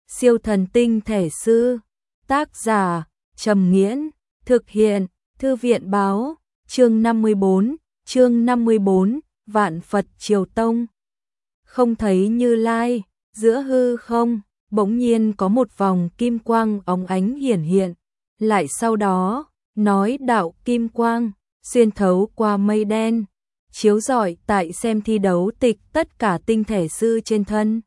Siêu thần tinh thể sư. Tác giả Trầm Nghiễn. Thực hiện Thư viện báo. Chương 54, Vạn Phật Triều Tông. Không thấy Như Lai, giữa hư không, bỗng nhiên có một vòng kim quang óng ánh hiển hiện, lại sau đó, nói đạo kim quang, xuyên thấu qua mây đen, chiếu rọi tại xem thi đấu tịch tất cả tinh thể sư trên thân.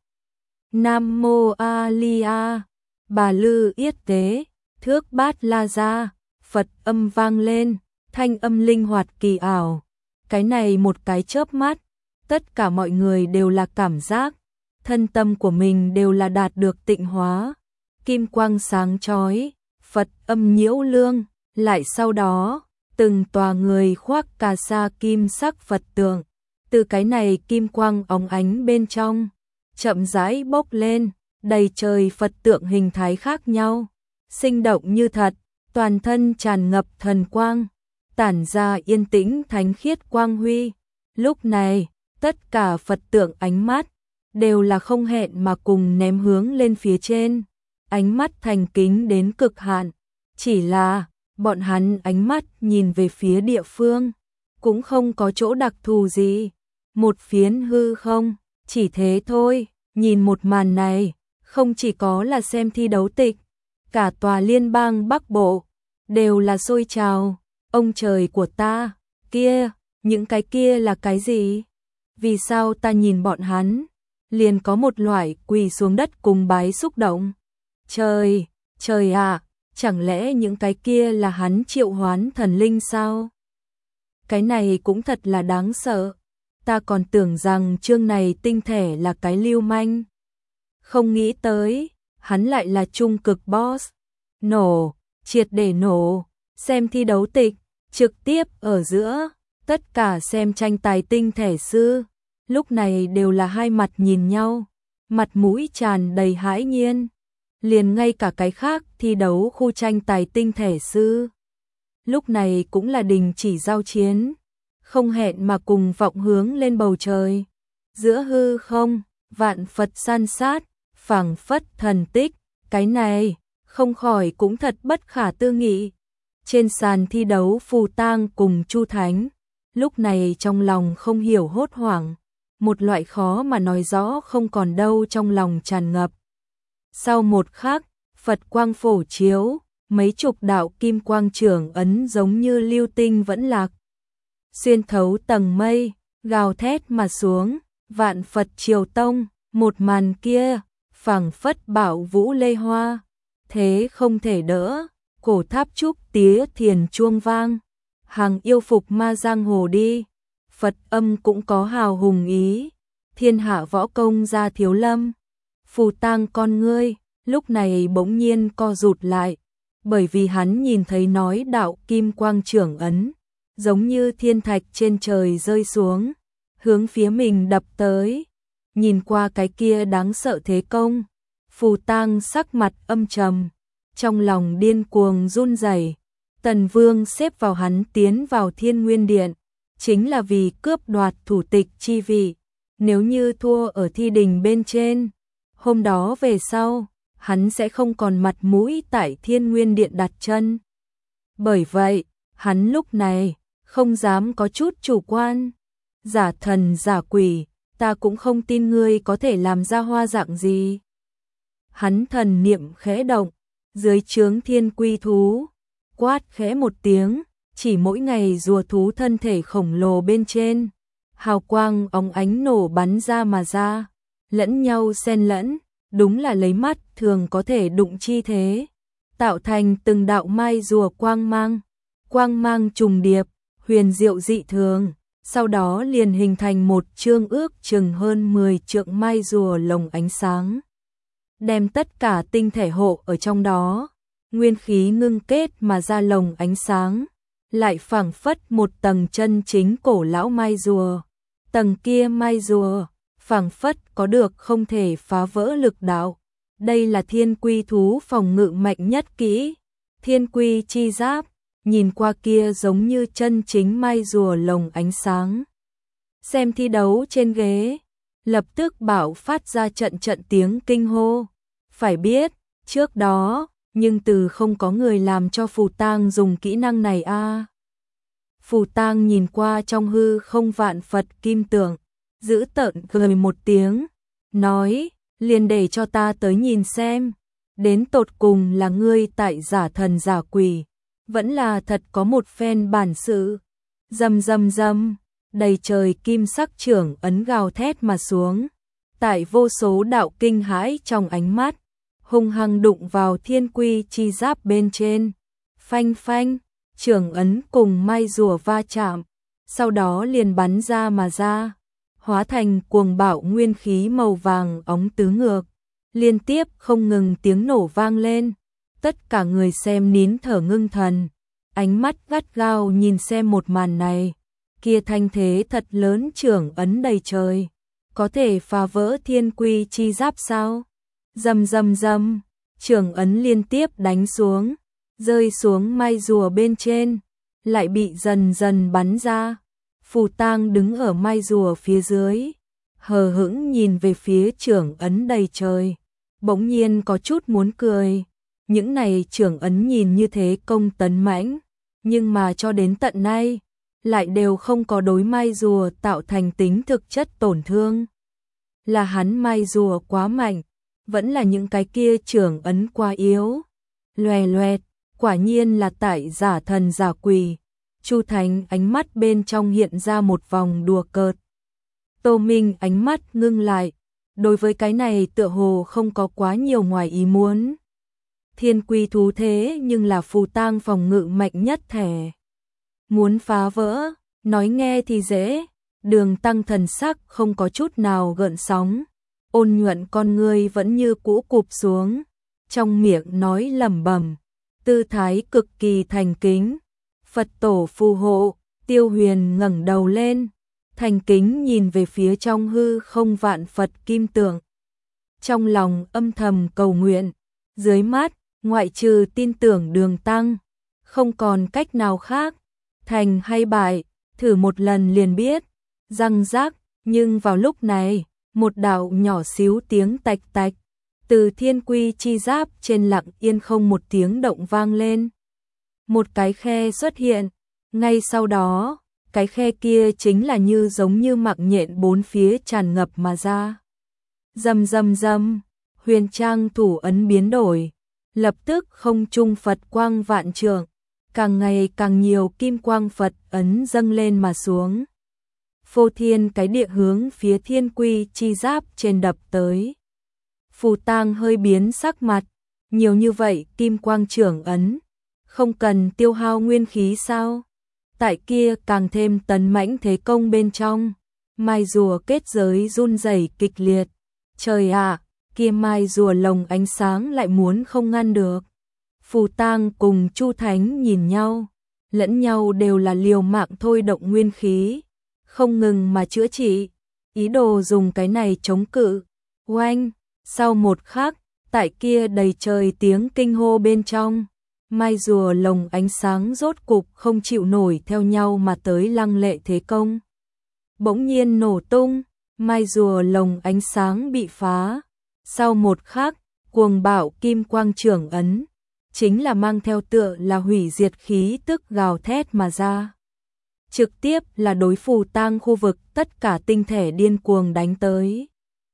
Nam Mô A Li A, Bà Lư Yết Tế, Thước Bát La Gia, Phật âm vang lên, thanh âm linh hoạt kỳ ảo. Cái này một cái chớp mắt, tất cả mọi người đều là cảm giác, thân tâm của mình đều là đạt được tịnh hóa. Kim quang sáng chói, Phật âm nhiễu lương, lại sau đó, từng tòa người khoác cà sa kim sắc Phật tượng, từ cái này kim quang óng ánh bên trong, chậm rãi bốc lên, đầy trời Phật tượng hình thái khác nhau, sinh động như thật, toàn thân tràn ngập thần quang, tản ra yên tĩnh thánh khiết quang huy. Lúc này, tất cả Phật tượng ánh mắt đều là không hẹn mà cùng ném hướng lên phía trên, ánh mắt thành kính đến cực hạn, chỉ là bọn hắn ánh mắt nhìn về phía địa phương, cũng không có chỗ đặc thù gì, một phiến hư không, chỉ thế thôi. Nhìn một màn này, không chỉ có là xem thi đấu tịch, cả tòa liên bang Bắc Bộ đều là sôi trào. Ông trời của ta, kia, những cái kia là cái gì? Vì sao ta nhìn bọn hắn, liền có một loại quỳ xuống đất cùng bái xúc động? Trời, trời ạ, chẳng lẽ những cái kia là hắn triệu hoán thần linh sao? Cái này cũng thật là đáng sợ. Ta còn tưởng rằng chương này tinh thể là cái lưu manh. Không nghĩ tới, hắn lại là trung cực boss. Nổ, triệt để nổ, xem thi đấu tịch, trực tiếp ở giữa, tất cả xem tranh tài tinh thể sư, lúc này đều là hai mặt nhìn nhau, mặt mũi tràn đầy hãi nhiên. Liền ngay cả cái khác thi đấu khu tranh tài tinh thể sư, lúc này cũng là đình chỉ giao chiến, không hẹn mà cùng vọng hướng lên bầu trời. Giữa hư không, vạn Phật san sát, phảng phất thần tích, cái này, không khỏi cũng thật bất khả tư nghị. Trên sàn thi đấu Phù Tang cùng Chu Thánh, lúc này trong lòng không hiểu hốt hoảng, một loại khó mà nói rõ không còn đâu trong lòng tràn ngập. Sau một khắc, Phật quang phổ chiếu, mấy chục đạo kim quang trưởng ấn giống như lưu tinh vẫn lạc, xuyên thấu tầng mây, gào thét mà xuống, Vạn Phật Triều Tông, một màn kia, phảng phất bảo vũ lê hoa, thế không thể đỡ, cổ tháp trúc tía thiền chuông vang, hàng yêu phục ma giang hồ đi, Phật âm cũng có hào hùng ý, thiên hạ võ công ra thiếu lâm. Phù Tang con ngươi, lúc này bỗng nhiên co rụt lại, bởi vì hắn nhìn thấy nói đạo kim quang trưởng ấn, giống như thiên thạch trên trời rơi xuống, hướng phía mình đập tới. Nhìn qua cái kia đáng sợ thế công, Phù Tang sắc mặt âm trầm, trong lòng điên cuồng run rẩy. Tần Vương xếp vào hắn tiến vào Thiên Nguyên Điện, chính là vì cướp đoạt thủ tịch chi vị. Nếu như thua ở thi đình bên trên, hôm đó về sau, hắn sẽ không còn mặt mũi tại Thiên Nguyên Điện đặt chân. Bởi vậy, hắn lúc này không dám có chút chủ quan. Giả thần giả quỷ, ta cũng không tin ngươi có thể làm ra hoa dạng gì. Hắn thần niệm khẽ động, dưới trướng thiên quy thú, quát khẽ một tiếng, chỉ mỗi ngày rùa thú thân thể khổng lồ bên trên, hào quang óng ánh nổ bắn ra mà ra, lẫn nhau xen lẫn, đúng là lấy mắt thường có thể đụng chi thế, tạo thành từng đạo mai rùa quang mang trùng điệp, huyền diệu dị thường, sau đó liền hình thành một chương ước chừng hơn 10 trượng mai rùa lồng ánh sáng, đem tất cả tinh thể hộ ở trong đó, nguyên khí ngưng kết mà ra lồng ánh sáng, lại phảng phất một tầng chân chính cổ lão mai rùa, tầng kia mai rùa phảng phất có được không thể phá vỡ lực đạo. Đây là thiên quy thú phòng ngự mạnh nhất kỹ, thiên quy chi giáp, nhìn qua kia giống như chân chính mai rùa lồng ánh sáng. Xem thi đấu trên ghế, lập tức bạo phát ra trận trận tiếng kinh hô, Phải biết, trước đó, nhưng từ không có người làm cho Phù Tang dùng kỹ năng này a. Phù Tang nhìn qua trong hư không vạn Phật kim tượng, giữ tợn cười một tiếng, nói, liền để cho ta tới nhìn xem, đến tột cùng là ngươi tại giả thần giả quỷ, vẫn là thật có một phen bản sự. Rầm rầm rầm, đầy trời kim sắc trưởng ấn gào thét mà xuống, tại vô số đạo kinh hãi trong ánh mắt, hung hăng đụng vào thiên quy chi giáp bên trên. Phanh phanh, trưởng ấn cùng mai rùa va chạm, sau đó liền bắn ra mà ra, hóa thành cuồng bạo nguyên khí màu vàng óng tứ ngược, liên tiếp không ngừng tiếng nổ vang lên. Tất cả người xem nín thở ngưng thần, ánh mắt gắt gao nhìn xem một màn này. Kia thanh thế thật lớn trưởng ấn đầy trời, có thể phá vỡ thiên quy chi giáp sao? Rầm rầm rầm, trưởng ấn liên tiếp đánh xuống, rơi xuống mai rùa bên trên, lại bị dần dần bắn ra. Phù Tang đứng ở mai rùa phía dưới, hờ hững nhìn về phía trưởng ấn đầy trời, bỗng nhiên có chút muốn cười. Những này trưởng ấn nhìn như thế công tấn mãnh, nhưng mà cho đến tận nay, lại đều không có đối mai rùa tạo thành tính thực chất tổn thương. Là hắn mai rùa quá mạnh, vẫn là những cái kia trưởng ấn quá yếu. Loè loẹt, quả nhiên là tại giả thần giả quỷ. Chu Thành ánh mắt bên trong hiện ra một vòng đùa cợt. Tô Minh ánh mắt ngưng lại, đối với cái này tựa hồ không có quá nhiều ngoài ý muốn. Thiên quy thú thế nhưng là Phù Tang phòng ngự mạnh nhất thể. Muốn phá vỡ, nói nghe thì dễ. Đường Tăng thần sắc không có chút nào gợn sóng, ôn nhuận con ngươi vẫn như cũ cụp xuống, trong miệng nói lẩm bẩm, tư thái cực kỳ thành kính. Phật tổ phù hộ. Tiêu Huyền ngẩng đầu lên, thành kính nhìn về phía trong hư không vạn Phật kim tượng, trong lòng âm thầm cầu nguyện. Dưới mắt, ngoại trừ tin tưởng Đường Tăng, không còn cách nào khác. Thành hay bại, thử một lần liền biết. Răng rác, nhưng vào lúc này, một đạo nhỏ xíu tiếng tạch tạch từ thiên quy chi giáp trên lặng yên không một tiếng động vang lên. Một cái khe xuất hiện, ngay sau đó, cái khe kia chính là như giống như mạng nhện bốn phía tràn ngập mà ra. Rầm rầm rầm, huyền trang thủ ấn biến đổi, lập tức không trung Phật quang vạn trượng, càng ngày càng nhiều kim quang Phật ấn dâng lên mà xuống. Phô thiên cái địa hướng phía thiên quy chi giáp trên đập tới. Phù Tang hơi biến sắc mặt, nhiều như vậy kim quang trưởng ấn, không cần tiêu hao nguyên khí sao? Tại kia càng thêm tấn mãnh thế công bên trong, mai rùa kết giới run rẩy kịch liệt. Trời ạ, kia mai rùa lồng ánh sáng lại muốn không ngăn được. Phù Tang cùng Chu Thánh nhìn nhau, lẫn nhau đều là liều mạng thôi động nguyên khí, không ngừng mà chữa trị, ý đồ dùng cái này chống cự. Oanh, sau một khắc, tại kia đầy trời tiếng kinh hô bên trong, mai rùa lồng ánh sáng rốt cục không chịu nổi theo nhau mà tới lăng lệ thế công. Bỗng nhiên nổ tung, mai rùa lồng ánh sáng bị phá. Sau một khắc, cuồng bạo kim quang trưởng ấn, chính là mang theo tựa là hủy diệt khí tức gào thét mà ra. Trực tiếp là đối Phù Tang khu vực tất cả tinh thể điên cuồng đánh tới.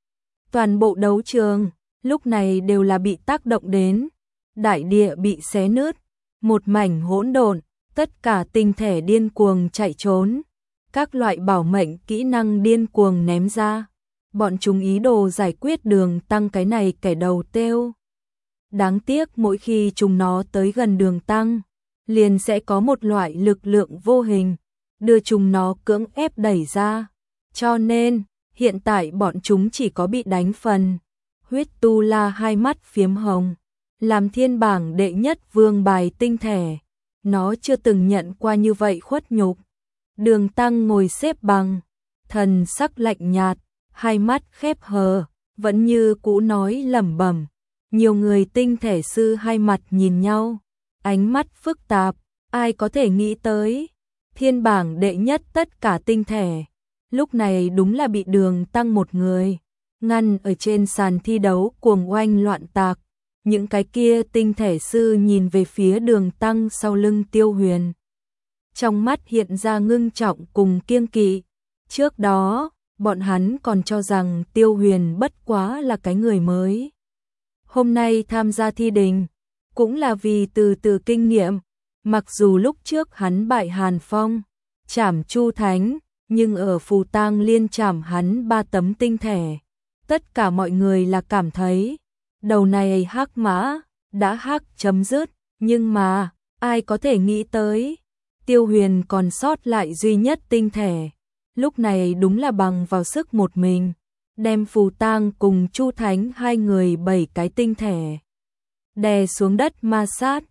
Toàn bộ đấu trường, lúc này đều là bị tác động đến. Đại địa bị xé nứt, một mảnh hỗn độn, tất cả tinh thể điên cuồng chạy trốn. Các loại bảo mệnh kỹ năng điên cuồng ném ra. Bọn chúng ý đồ giải quyết Đường Tăng cái này kẻ đầu têu. Đáng tiếc mỗi khi chúng nó tới gần Đường Tăng, liền sẽ có một loại lực lượng vô hình, đưa chúng nó cưỡng ép đẩy ra. Cho nên, hiện tại bọn chúng chỉ có bị đánh phần. Huyết Tu La hai mắt phiếm hồng, làm thiên bảng đệ nhất vương bài tinh thể. Nó chưa từng nhận qua như vậy khuất nhục. Đường Tăng ngồi xếp bằng, thần sắc lạnh nhạt, hai mắt khép hờ, vẫn như cũ nói lẩm bẩm. Nhiều người tinh thể sư hai mặt nhìn nhau, ánh mắt phức tạp, ai có thể nghĩ tới. Thiên bảng đệ nhất tất cả tinh thể, lúc này đúng là bị Đường Tăng một người ngăn ở trên sàn thi đấu cuồng oanh loạn tạc. Những cái kia tinh thể sư nhìn về phía Đường Tăng sau lưng Tiêu Huyền. Trong mắt hiện ra ngưng trọng cùng kiêng kỵ. Trước đó, bọn hắn còn cho rằng Tiêu Huyền bất quá là cái người mới. Hôm nay tham gia thi đình, cũng là vì từ từ kinh nghiệm. Mặc dù lúc trước hắn bại Hàn Phong, trảm Chu Thánh, nhưng ở Phù Tang Liên trảm hắn 3 tấm tinh thể. Tất cả mọi người là cảm thấy, đầu này hắc mã, đã hắc chấm dứt, nhưng mà, ai có thể nghĩ tới, Tiêu Huyền còn sót lại duy nhất tinh thể. Lúc này đúng là bằng vào sức một mình, đem Phù Tang cùng Chu Thánh hai người 7 cái tinh thể đè xuống đất ma sát.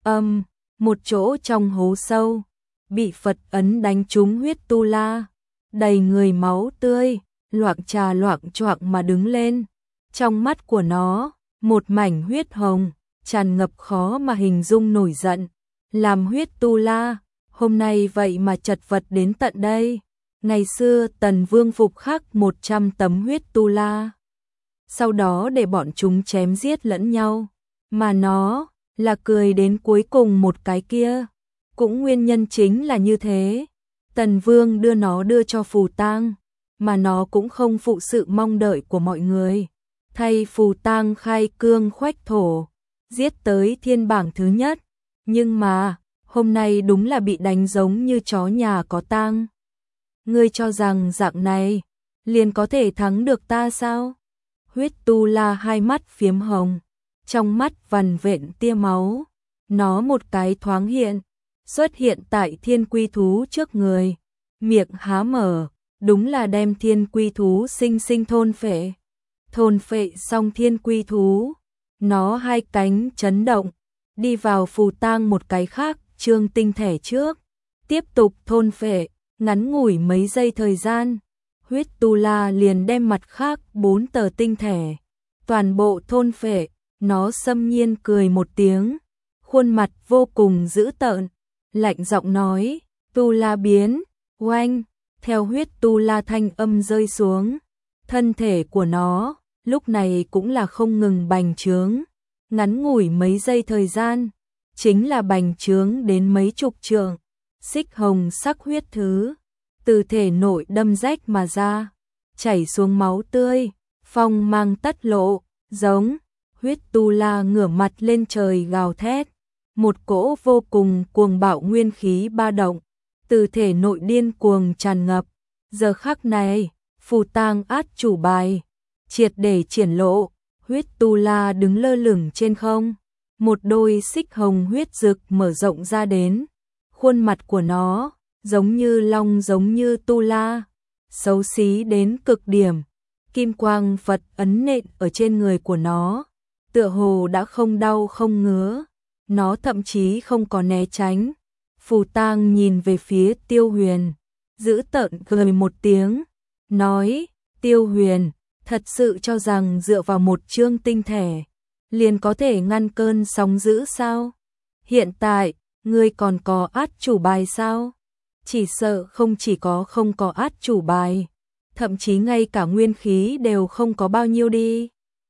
Một chỗ trong hố sâu, bị Phật ấn đánh trúng huyết tu la, đầy người máu tươi, loạng trà loạng choạng mà đứng lên. Trong mắt của nó, một mảnh huyết hồng, tràn ngập khó mà hình dung nổi giận. Làm huyết tu la, hôm nay vậy mà chật vật đến tận đây. Ngày xưa Tần Vương phục khắc 100 tấm huyết tu la, sau đó để bọn chúng chém giết lẫn nhau, mà nó là cười đến cuối cùng một cái kia. Cũng nguyên nhân chính là như thế, Tần Vương đưa nó đưa cho Phù Tang, mà nó cũng không phụ sự mong đợi của mọi người. Thay Phù Tang khai cương khoách thổ, giết tới thiên bảng thứ nhất, nhưng mà hôm nay đúng là bị đánh giống như chó nhà có tang. Ngươi cho rằng dạng này liền có thể thắng được ta sao? Huyết tu la hai mắt phiếm hồng, trong mắt vằn vện tia máu, nó một cái thoáng hiện, xuất hiện tại thiên quy thú trước người, miệng há mở, đúng là đem thiên quy thú sinh sinh thôn phệ. Thôn phệ xong thiên quy thú, nó hai cánh chấn động, đi vào Phù Tang một cái khác trương tinh thể trước, tiếp tục thôn phệ. Ngắn ngủi mấy giây thời gian, huyết tu la liền đem mặt khác 4 tờ tinh thể toàn bộ thôn phệ. Nó xâm nhiên cười một tiếng, khuôn mặt vô cùng dữ tợn, lạnh giọng nói, tu la biến, oanh. Theo huyết tu la thanh âm rơi xuống, thân thể của nó lúc này cũng là không ngừng bành trướng. Ngắn ngủi mấy giây thời gian, chính là bành trướng đến mấy chục trượng. Xích hồng sắc huyết thứ từ thể nội đâm rách mà ra, chảy xuống máu tươi, phong mang tất lộ, giống. Huyết tu la ngửa mặt lên trời gào thét, một cỗ vô cùng cuồng bạo nguyên khí ba động, từ thể nội điên cuồng tràn ngập. Giờ khắc này, Phù Tang át chủ bài triệt để triển lộ, huyết tu la đứng lơ lửng trên không, một đôi xích hồng huyết rực mở rộng ra đến, khuôn mặt của nó giống như long giống như tu la, xấu xí đến cực điểm. Kim quang Phật ấn nện ở trên người của nó, tựa hồ đã không đau không ngứa, nó thậm chí không có né tránh. Phù Tang nhìn về phía Tiêu Huyền, giữ tợn cười một tiếng, nói, Tiêu Huyền, thật sự cho rằng dựa vào một chương tinh thể, liền có thể ngăn cơn sóng dữ sao? Hiện tại, ngươi còn có át chủ bài sao? Chỉ sợ không chỉ có không có át chủ bài, thậm chí ngay cả nguyên khí đều không có bao nhiêu đi.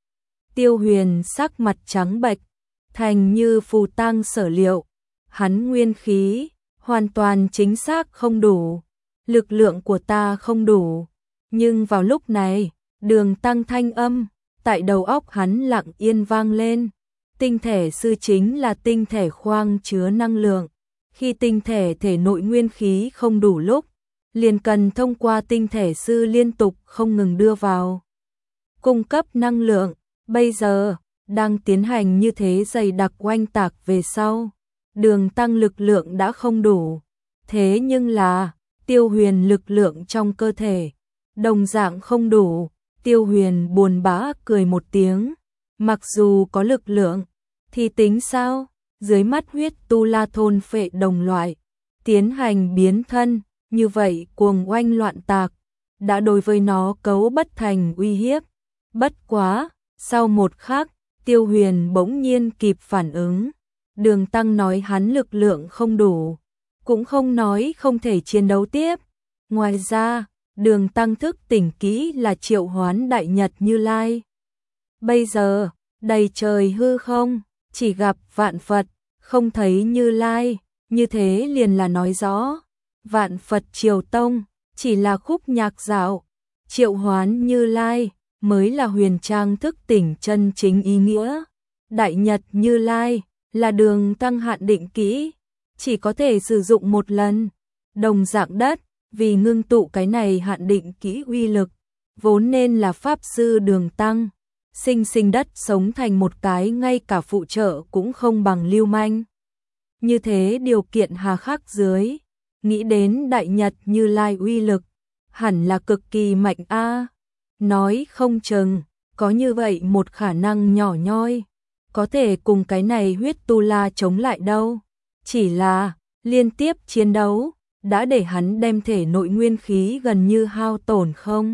Tiêu Huyền sắc mặt trắng bệch, thành như Phù Tang sở liệu, hắn nguyên khí hoàn toàn chính xác không đủ, lực lượng của ta không đủ. Nhưng vào lúc này, Đường Tăng thanh âm tại đầu óc hắn lặng yên vang lên. Tinh thể sư chính là tinh thể khoang chứa năng lượng. Khi tinh thể thể nội nguyên khí không đủ lúc, liền cần thông qua tinh thể sư liên tục không ngừng đưa vào, cung cấp năng lượng. Bây giờ, đang tiến hành như thế dày đặc oanh tạc về sau, Đường Tăng lực lượng đã không đủ. Thế nhưng là, Tiêu Huyền lực lượng trong cơ thể đồng dạng không đủ. Tiêu Huyền buồn bã cười một tiếng, mặc dù có lực lượng, thì tính sao? Dưới mắt huyết tu la thôn phệ đồng loại, tiến hành biến thân, như vậy cuồng oanh loạn tạc, đã đối với nó cấu bất thành uy hiếp. Bất quá, sau một khắc, Tiêu Huyền bỗng nhiên kịp phản ứng. Đường Tăng nói hắn lực lượng không đủ, cũng không nói không thể chiến đấu tiếp. Ngoài ra, Đường Tăng thức tỉnh kỹ là triệu hoán Đại Nhật Như Lai. Bây giờ, đầy trời hư không, chỉ gặp vạn Phật, không thấy Như Lai, như thế liền là nói rõ, vạn Phật triều tông, chỉ là khúc nhạc dạo, triệu hoán Như Lai, mới là huyền trang thức tỉnh chân chính ý nghĩa. Đại Nhật Như Lai, là Đường Tăng hạn định kỹ, chỉ có thể sử dụng một lần, đồng dạng đất, vì ngưng tụ cái này hạn định kỹ uy lực, vốn nên là Pháp Sư Đường Tăng. Sinh đất sống thành một cái ngay cả phụ trợ cũng không bằng lưu manh. Như thế điều kiện hà khắc dưới, nghĩ đến Đại Nhật Như Lai uy lực, hẳn là cực kỳ mạnh a. Nói không chừng, có như vậy một khả năng nhỏ nhoi, có thể cùng cái này huyết tu la chống lại đâu. Chỉ là, liên tiếp chiến đấu, đã để hắn đem thể nội nguyên khí gần như hao tổn không.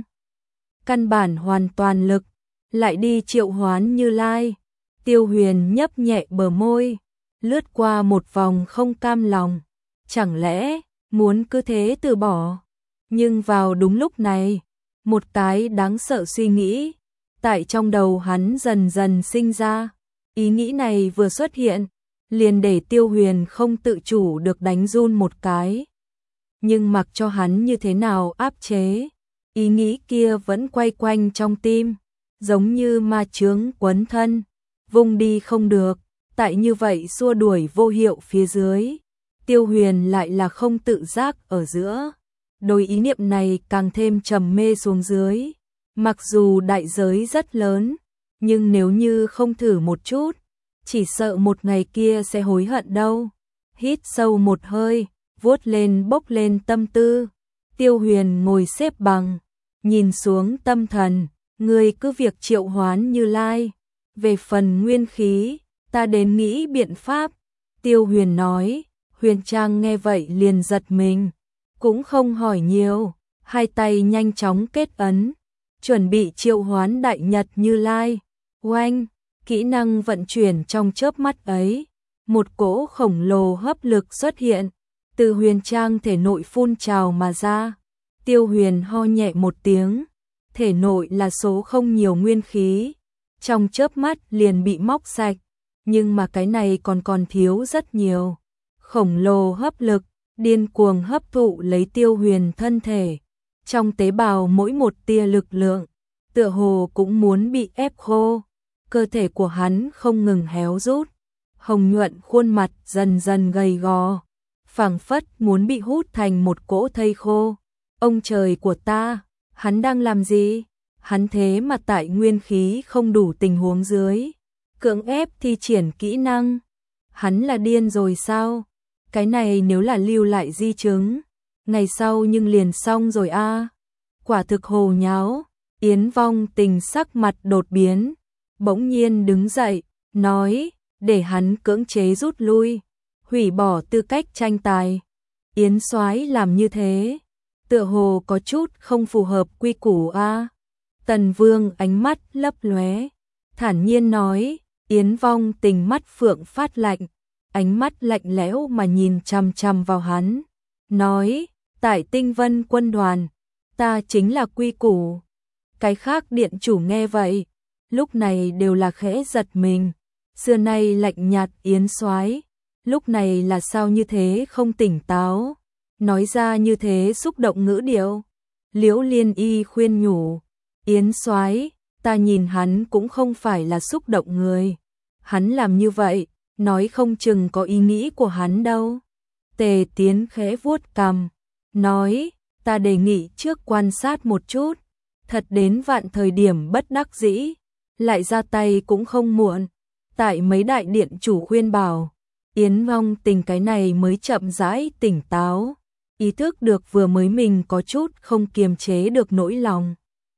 Căn bản hoàn toàn lực, lại đi triệu hoán Như Lai. Tiêu Huyền nhấp nhẹ bờ môi, lướt qua một vòng không cam lòng, chẳng lẽ muốn cứ thế từ bỏ. Nhưng vào đúng lúc này, một cái đáng sợ suy nghĩ tại trong đầu hắn dần dần sinh ra. Ý nghĩ này vừa xuất hiện, liền để Tiêu Huyền không tự chủ được đánh run một cái. Nhưng mặc cho hắn như thế nào áp chế, ý nghĩ kia vẫn quay quanh trong tim, giống như ma chướng quấn thân, vùng đi không được. Tại như vậy xua đuổi vô hiệu phía dưới, Tiêu Huyền lại là không tự giác ở giữa. Đôi ý niệm này càng thêm trầm mê xuống dưới. Mặc dù đại giới rất lớn, nhưng nếu như không thử một chút, chỉ sợ một ngày kia sẽ hối hận đâu. Hít sâu một hơi, vuốt lên bốc lên tâm tư. Tiêu Huyền ngồi xếp bằng, nhìn xuống tâm thần, ngươi cứ việc triệu hoán Như Lai. Về phần nguyên khí, ta đến nghĩ biện pháp. Tiêu Huyền nói. Huyền Trang nghe vậy liền giật mình, cũng không hỏi nhiều, hai tay nhanh chóng kết ấn, chuẩn bị triệu hoán Đại Nhật Như Lai. Oanh, kỹ năng vận chuyển trong chớp mắt ấy, một cỗ khổng lồ hấp lực xuất hiện, từ Huyền Trang thể nội phun trào mà ra. Tiêu Huyền ho nhẹ một tiếng, thể nội là số không nhiều nguyên khí, trong chớp mắt liền bị móc sạch, nhưng mà cái này còn thiếu rất nhiều. Khổng lồ hấp lực, điên cuồng hấp thụ lấy Tiêu Huyền thân thể, trong tế bào mỗi một tia lực lượng, tựa hồ cũng muốn bị ép khô. Cơ thể của hắn không ngừng héo rút, hồng nhuận khuôn mặt dần dần gầy gò, phảng phất muốn bị hút thành một cỗ thây khô. Ông trời của ta, hắn đang làm gì? Hắn thế mà tại nguyên khí không đủ tình huống dưới, cưỡng ép thi triển kỹ năng. Hắn là điên rồi sao? Cái này nếu là lưu lại di chứng, ngày sau nhưng liền xong rồi a. Quả thực hồ nháo. Yến Vong Tình sắc mặt đột biến, bỗng nhiên đứng dậy, nói, để hắn cưỡng chế rút lui, hủy bỏ tư cách tranh tài. Yến Soái làm như thế, tựa hồ có chút không phù hợp quy củ a. Tần Vương ánh mắt lấp lóe, thản nhiên nói. Yến Vong Tình mắt phượng phát lạnh, ánh mắt lạnh lẽo mà nhìn chằm chằm vào hắn, nói, tại Tinh Vân quân đoàn, ta chính là quy củ. Cái khác điện chủ nghe vậy, lúc này đều là khẽ giật mình, xưa nay lạnh nhạt Yến Soái, lúc này là sao như thế không tỉnh táo, nói ra như thế xúc động ngữ điệu. Liễu Liên Y khuyên nhủ, Yến Soái, ta nhìn hắn cũng không phải là xúc động người, hắn làm như vậy, nói không chừng có ý nghĩ của hắn đâu. Tề Tiến khẽ vuốt cằm, nói, ta đề nghị trước quan sát một chút, thật đến vạn thời điểm bất đắc dĩ, lại ra tay cũng không muộn. Tại mấy đại điện chủ khuyên bảo, Yến Vong Tình cái này mới chậm rãi tỉnh táo, ý thức được vừa mới mình có chút không kiềm chế được nỗi lòng.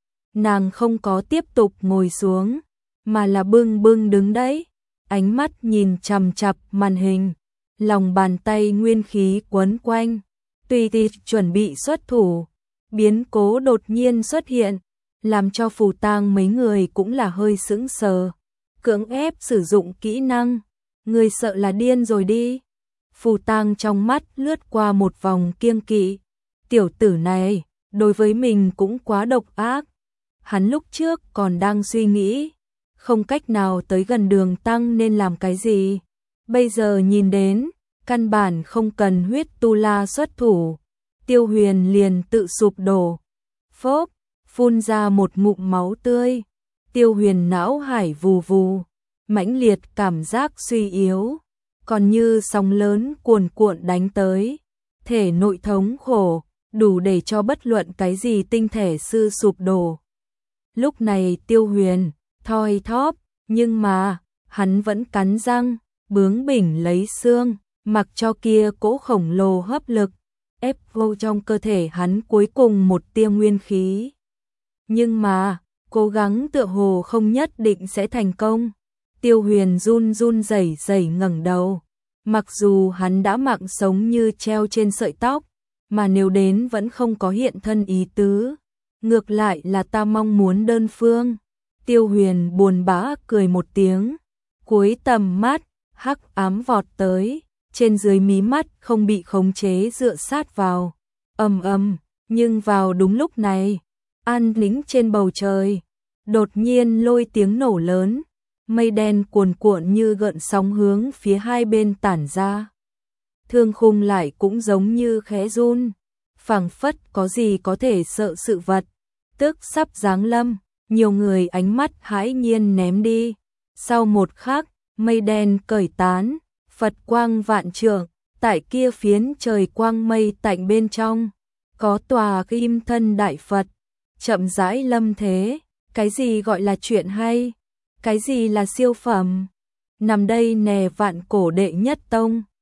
Nàng không có tiếp tục ngồi xuống, mà là bưng bưng đứng đấy, ánh mắt nhìn chằm chằm màn hình, lòng bàn tay nguyên khí quấn quanh, tùy tiện chuẩn bị xuất thủ. Biến cố đột nhiên xuất hiện, làm cho Phù Tang mấy người cũng là hơi sững sờ. Cưỡng ép sử dụng kỹ năng, người sợ là điên rồi đi. Phù Tang trong mắt lướt qua một vòng kiêng kỵ, tiểu tử này, đối với mình cũng quá độc ác. Hắn lúc trước còn đang suy nghĩ, không cách nào tới gần Đường Tăng nên làm cái gì. Bây giờ nhìn đến, căn bản không cần Huyết Tu La xuất thủ, Tiêu Huyền liền tự sụp đổ. Phốp, phun ra một ngụm máu tươi. Tiêu Huyền não hải vù vù, mãnh liệt cảm giác suy yếu, còn như sóng lớn cuồn cuộn đánh tới. Thể nội thống khổ, đủ để cho bất luận cái gì tinh thể sư sụp đổ. Lúc này Tiêu Huyền thoi thóp, nhưng mà hắn vẫn cắn răng, bướng bỉnh lấy xương, mặc cho kia cỗ khổng lồ hấp lực ép vô trong cơ thể hắn cuối cùng một tia nguyên khí. Nhưng mà, cố gắng tựa hồ không nhất định sẽ thành công. Tiêu Huyền run run rẩy rẩy ngẩng đầu. Mặc dù hắn đã mạng sống như treo trên sợi tóc, mà nếu đến vẫn không có hiện thân ý tứ. Ngược lại là ta mong muốn đơn phương. Tiêu Huyền buồn bã cười một tiếng, cuối tầm mắt, hắc ám vọt tới, trên dưới mí mắt không bị khống chế dựa sát vào. Ầm ầm, nhưng vào đúng lúc này, an tĩnh trên bầu trời, đột nhiên lôi tiếng nổ lớn, mây đen cuồn cuộn như gợn sóng hướng phía hai bên tản ra. Thương khung lại cũng giống như khẽ run, phảng phất có gì có thể sợ sự vật tức sắp giáng lâm. Nhiều người ánh mắt hãi nhiên ném đi. Sau một khắc, mây đen cởi tán, Phật quang vạn trượng, tại kia phiến trời quang mây tạnh bên trong, có tòa kim thân đại Phật, chậm rãi lâm thế. Cái gì gọi là chuyện hay? Cái gì là siêu phẩm? Nằm đây nè vạn cổ đệ nhất tông,